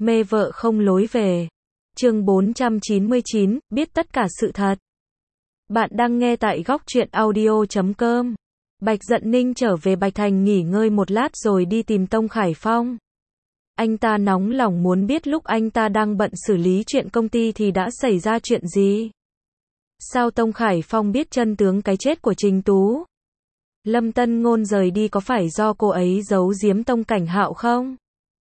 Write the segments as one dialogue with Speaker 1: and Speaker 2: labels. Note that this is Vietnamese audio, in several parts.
Speaker 1: Mê vợ không lối về. Chương 499, biết tất cả sự thật. Bạn đang nghe tại góc truyện audio.com. Bạch Dận Ninh trở về Bạch Thành nghỉ ngơi một lát rồi đi tìm Tông Khải Phong. Anh ta nóng lòng muốn biết lúc anh ta đang bận xử lý chuyện công ty thì đã xảy ra chuyện gì. Sao Tông Khải Phong biết chân tướng cái chết của Trình Tú? Lâm Tân Ngôn rời đi có phải do cô ấy giấu giếm Tông Cảnh Hạo không?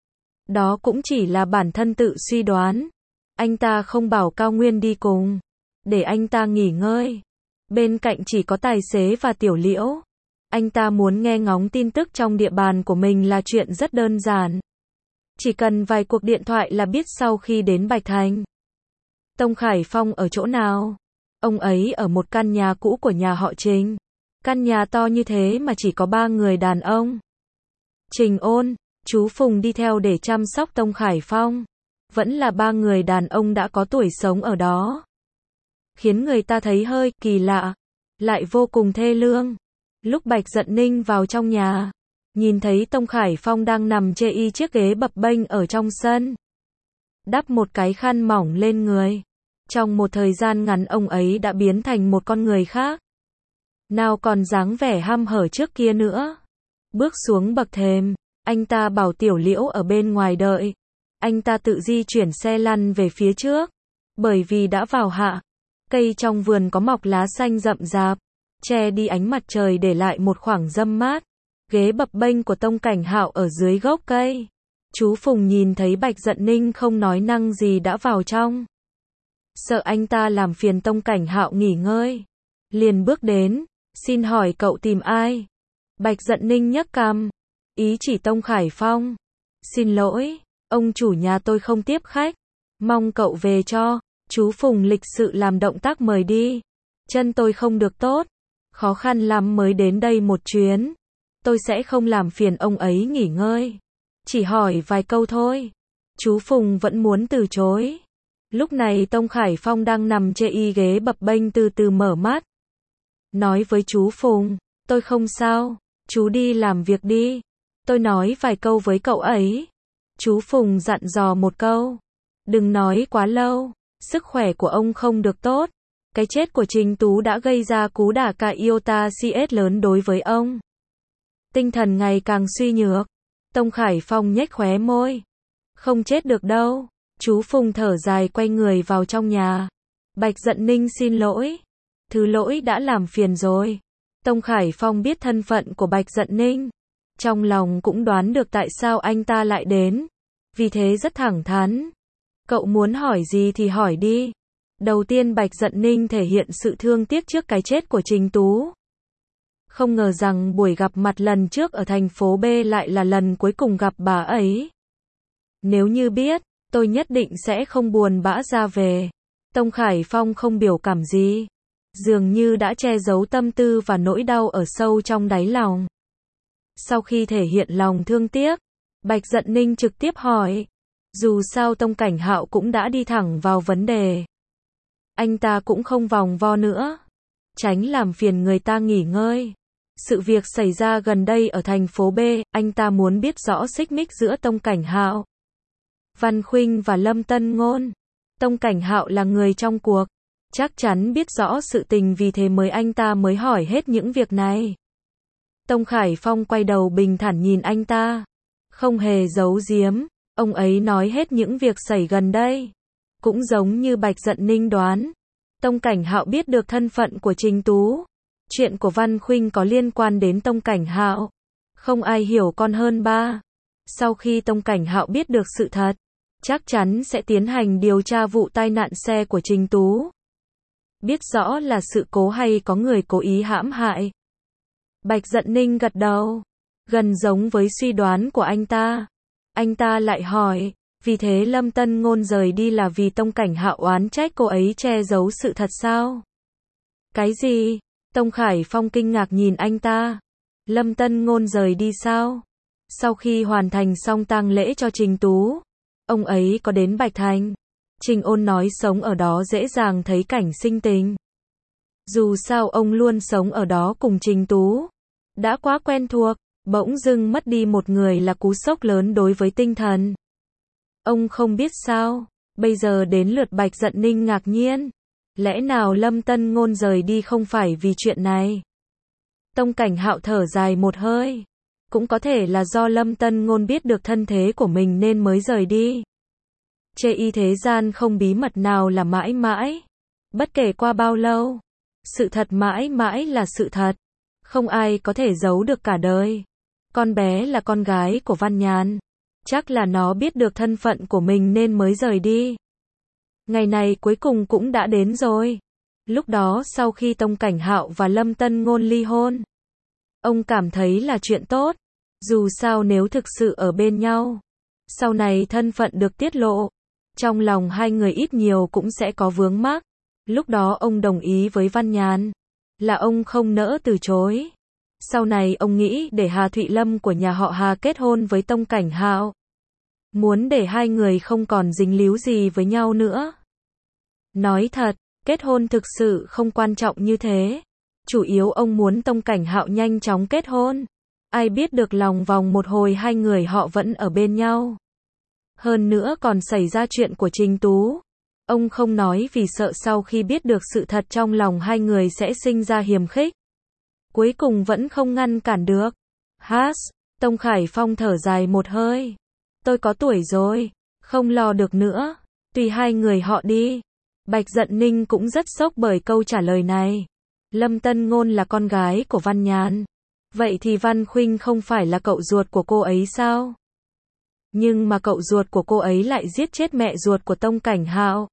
Speaker 1: Đó cũng chỉ là bản thân tự suy đoán. Anh ta không bảo Cao Nguyên đi cùng, để anh ta nghỉ ngơi. Bên cạnh chỉ có tài xế và Tiểu Liễu. Anh ta muốn nghe ngóng tin tức trong địa bàn của mình là chuyện rất đơn giản. Chỉ cần vài cuộc điện thoại là biết sau khi đến Bạch Thành. Tông Khải Phong ở chỗ nào? Ông ấy ở một căn nhà cũ của nhà họ Trình. Căn nhà to như thế mà chỉ có 3 người đàn ông. Trình Ôn, chú Phùng đi theo để chăm sóc Tông Khải Phong. Vẫn là 3 người đàn ông đã có tuổi sống ở đó. Khiến người ta thấy hơi kỳ lạ, lại vô cùng thê lương. Lúc Bạch Dận Ninh vào trong nhà, nhìn thấy Tông Khải Phong đang nằm chê y chiếc ghế bập bênh ở trong sân. Đắp một cái khăn mỏng lên người. Trong một thời gian ngắn ông ấy đã biến thành một con người khác. Nào còn dáng vẻ hăm hở trước kia nữa. Bước xuống bậc thềm, anh ta bảo Tiểu Liễu ở bên ngoài đợi. Anh ta tự di chuyển xe lăn về phía trước. Bởi vì đã vào hạ, cây trong vườn có mọc lá xanh rậm rạp, che đi ánh mặt trời để lại một khoảng râm mát. Ghế bập bênh của Tông Cảnh Hạo ở dưới gốc cây. Chú Phùng nhìn thấy Bạch Dận Ninh không nói năng gì đã vào trong. Sợ anh ta làm phiền Tông Cảnh Hạo nghỉ ngơi, liền bước đến, xin hỏi cậu tìm ai? Bạch Dận Ninh nhấc cằm, ý chỉ Tông Khải Phong. Xin lỗi, ông chủ nhà tôi không tiếp khách, mong cậu về cho. Chú Phùng lịch sự làm động tác mời đi. Chân tôi không được tốt, khó khăn lắm mới đến đây một chuyến. Tôi sẽ không làm phiền ông ấy nghỉ ngơi, chỉ hỏi vài câu thôi. Chú Phùng vẫn muốn từ chối. Lúc này Tông Khải Phong đang nằm chê y ghế bập bênh từ từ mở mắt. Nói với chú Phùng, tôi không sao, chú đi làm việc đi. Tôi nói vài câu với cậu ấy. Chú Phùng dặn dò một câu. Đừng nói quá lâu, sức khỏe của ông không được tốt. Cái chết của Trình Tú đã gây ra cú đả cạ iota CS lớn đối với ông. Tinh thần ngày càng suy nhược. Tông Khải Phong nhếch khóe môi. Không chết được đâu. Chú Phùng thở dài quay người vào trong nhà. Bạch Dận Ninh xin lỗi. Thứ lỗi đã làm phiền rồi. Tông Khải Phong biết thân phận của Bạch Dận Ninh. Trong lòng cũng đoán được tại sao anh ta lại đến. Vì thế rất thẳng thắn. Cậu muốn hỏi gì thì hỏi đi. Đầu tiên Bạch Dận Ninh thể hiện sự thương tiếc trước cái chết của Trình Tú. Không ngờ rằng buổi gặp mặt lần trước ở thành phố B lại là lần cuối cùng gặp bà ấy. Nếu như biết, tôi nhất định sẽ không buồn bã ra về. Tông Khải Phong không biểu cảm gì. Dường như đã che giấu tâm tư và nỗi đau ở sâu trong đáy lòng. Sau khi thể hiện lòng thương tiếc, Bạch Dận Ninh trực tiếp hỏi. Dù sao Tông Cảnh Hạo cũng đã đi thẳng vào vấn đề. Anh ta cũng không vòng vo nữa. Tránh làm phiền người ta nghỉ ngơi. Sự việc xảy ra gần đây ở thành phố B, anh ta muốn biết rõ xích mích giữa Tông Cảnh Hạo, Văn Khuynh và Lâm Tân Ngôn. Tông Cảnh Hạo là người trong cuộc, chắc chắn biết rõ sự tình, vì thế anh ta mới hỏi hết những việc này. Tông Khải Phong quay đầu bình thản nhìn anh ta, không hề giấu giếm. Ông ấy nói hết những việc xảy gần đây. Cũng giống như Bạch Dận Ninh đoán, Tông Cảnh Hạo biết được thân phận của Trình Tú. Chuyện của Văn Khuynh có liên quan đến Tông Cảnh Hạo. Không ai hiểu con hơn ba. Sau khi Tông Cảnh Hạo biết được sự thật, chắc chắn sẽ tiến hành điều tra vụ tai nạn xe của Trình Tú. Biết rõ là sự cố hay có người cố ý hãm hại. Bạch Dận Ninh gật đầu, gần giống với suy đoán của anh ta. Anh ta lại hỏi, vì thế Lâm Tân Ngôn rời đi là vì Tông Cảnh Hạo oán trách cô ấy che giấu sự thật sao? Cái gì? Tông Khải Phong kinh ngạc nhìn anh ta. Lâm Tân Ngôn rời đi sao? Sau khi hoàn thành xong tang lễ cho Trình Tú, ông ấy có đến Bạch Thành. Trình Ôn nói sống ở đó dễ dàng thấy cảnh sinh tình. Dù sao ông luôn sống ở đó cùng Trình Tú. Đã quá quen thuộc. Bỗng dưng mất đi một người là cú sốc lớn đối với tinh thần. Ông không biết sao? Bây giờ đến lượt Bạch Dận Ninh ngạc nhiên. Lẽ nào Lâm Tân Ngôn rời đi không phải vì chuyện này? Tông Cảnh Hạo thở dài một hơi. Cũng có thể là do Lâm Tân Ngôn biết được thân thế của mình nên mới rời đi. Chê y thế gian không bí mật nào là mãi mãi. Bất kể qua bao lâu, sự thật mãi mãi là sự thật. Không ai có thể giấu được cả đời. Con bé là con gái của Văn Nhàn. Chắc là nó biết được thân phận của mình nên mới rời đi. Ngày này cuối cùng cũng đã đến rồi. Lúc đó sau khi Tông Cảnh Hạo và Lâm Tân Ngôn ly hôn, ông cảm thấy là chuyện tốt. Dù sao nếu thực sự ở bên nhau, sau này thân phận được tiết lộ, trong lòng hai người ít nhiều cũng sẽ có vướng mắc. Lúc đó ông đồng ý với Văn Nhàn, là ông không nỡ từ chối. Sau này ông nghĩ để Hà Thụy Lâm của nhà họ Hà kết hôn với Tông Cảnh Hạo. Muốn để hai người không còn dính líu gì với nhau nữa. Nói thật, kết hôn thực sự không quan trọng như thế. Chủ yếu ông muốn Tông Cảnh Hạo nhanh chóng kết hôn. Ai biết được lòng vòng một hồi hai người họ vẫn ở bên nhau. Hơn nữa còn xảy ra chuyện của Trình Tú. Ông không nói vì sợ sau khi biết được sự thật trong lòng hai người sẽ sinh ra hiềm khích. Cuối cùng vẫn không ngăn cản được. Tông Khải Phong thở dài một hơi. Tôi có tuổi rồi, không lo được nữa. Tùy hai người họ đi. Bạch Dận Ninh cũng rất sốc bởi câu trả lời này. Lâm Tân Ngôn là con gái của Văn Nhàn. Vậy thì Văn Khuynh không phải là cậu ruột của cô ấy sao? Nhưng mà cậu ruột của cô ấy lại giết chết mẹ ruột của Tông Cảnh Hạo.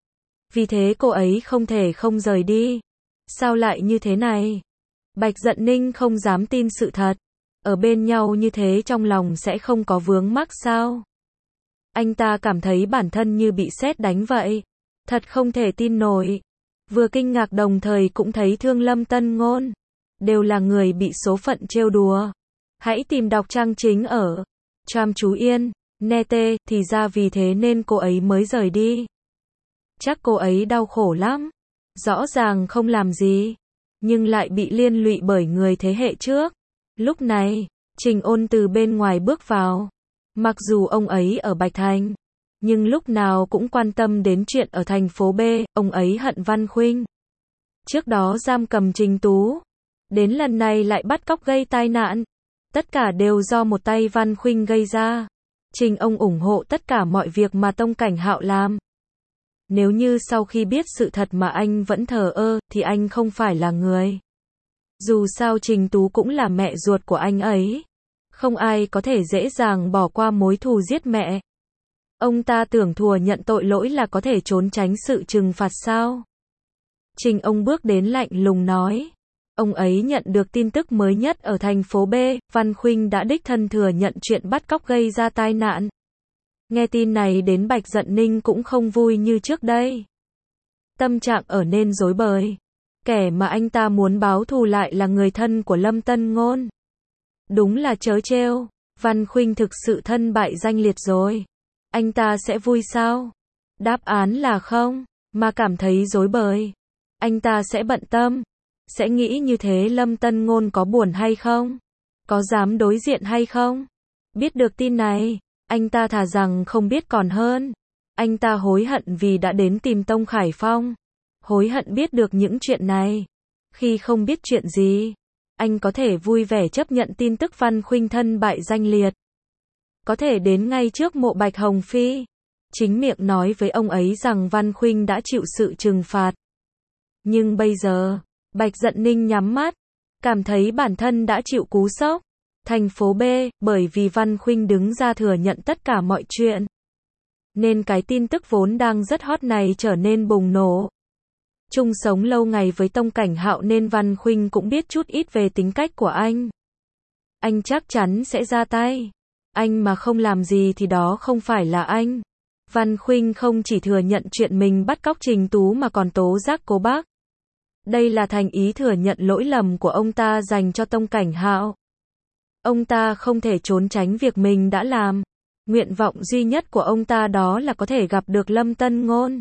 Speaker 1: Vì thế cô ấy không thể không rời đi. Sao lại như thế này? Bạch Dận Ninh không dám tin sự thật. Ở bên nhau như thế trong lòng sẽ không có vướng mắc sao? Anh ta cảm thấy bản thân như bị sét đánh vậy. Thật không thể tin nổi. Vừa kinh ngạc đồng thời cũng thấy thương Lâm Tân Ngôn. Đều là người bị số phận trêu đùa. Hãy tìm đọc trang chính ở Chăm chú Yên, Nete, thì ra vì thế nên cô ấy mới rời đi. Chắc cô ấy đau khổ lắm. Rõ ràng không làm gì, nhưng lại bị liên lụy bởi người thế hệ trước. Lúc này, Trình Ôn từ bên ngoài bước vào. Mặc dù ông ấy ở Bạch Thành, nhưng lúc nào cũng quan tâm đến chuyện ở thành phố B, ông ấy hận Văn Khuynh. Trước đó giam cầm Trình Tú, đến lần này lại bắt cóc gây tai nạn. Tất cả đều do một tay Văn Khuynh gây ra. Trình ông ủng hộ tất cả mọi việc mà Tông Cảnh Hạo làm. Nếu như sau khi biết sự thật mà anh vẫn thờ ơ, thì anh không phải là người. Dù sao Trình Tú cũng là mẹ ruột của anh ấy. Không ai có thể dễ dàng bỏ qua mối thù giết mẹ. Ông ta tưởng thùa nhận tội lỗi là có thể trốn tránh sự trừng phạt sao? Trình ông bước đến lạnh lùng nói. Ông ấy nhận được tin tức mới nhất ở thành phố B, Văn Khuynh đã đích thân thừa nhận chuyện bắt cóc gây ra tai nạn. Nghe tin này đến Bạch Dận Ninh cũng không vui như trước đây. Tâm trạng ở nên rối bời. Kẻ mà anh ta muốn báo thù lại là người thân của Lâm Tân Ngôn. Đúng là trớ trêu. Văn Khuynh thực sự thân bại danh liệt rồi. Anh ta sẽ vui sao? Đáp án là không, mà cảm thấy rối bời. Anh ta sẽ bận tâm. Sẽ nghĩ như thế Lâm Tân Ngôn có buồn hay không? Có dám đối diện hay không? Biết được tin này, anh ta thà rằng không biết còn hơn. Anh ta hối hận vì đã đến tìm Tông Khải Phong. Hối hận biết được những chuyện này. Khi không biết chuyện gì, anh có thể vui vẻ chấp nhận tin tức Văn Khuynh thân bại danh liệt. Có thể đến ngay trước mộ Bạch Hồng Phi. Chính miệng nói với ông ấy rằng Văn Khuynh đã chịu sự trừng phạt. Nhưng bây giờ, Bạch Dận Ninh nhắm mắt, cảm thấy bản thân đã chịu cú sốc. Thành phố B, bởi vì Văn Khuynh đứng ra thừa nhận tất cả mọi chuyện, nên cái tin tức vốn đang rất hot này trở nên bùng nổ. Chung sống lâu ngày với Tông Cảnh Hạo nên Văn Khuynh cũng biết chút ít về tính cách của anh. Anh chắc chắn sẽ ra tay. Anh mà không làm gì thì đó không phải là anh. Văn Khuynh không chỉ thừa nhận chuyện mình bắt cóc Trình Tú mà còn tố giác cô bác. Đây là thành ý thừa nhận lỗi lầm của ông ta dành cho Tông Cảnh Hạo. Ông ta không thể trốn tránh việc mình đã làm. Nguyện vọng duy nhất của ông ta đó là có thể gặp được Lâm Tân Ngôn.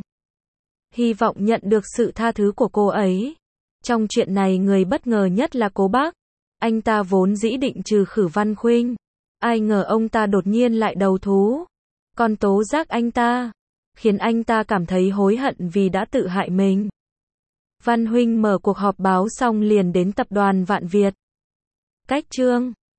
Speaker 1: Hy vọng nhận được sự tha thứ của cô ấy. Trong chuyện này người bất ngờ nhất là cố bác. Anh ta vốn dĩ định trừ khử Văn Khuynh. Ai ngờ ông ta đột nhiên lại đầu thú. còn tố giác anh ta, khiến anh ta cảm thấy hối hận vì đã tự hại mình. Văn Huynh mở cuộc họp báo xong liền đến tập đoàn Vạn Việt. Cách Chương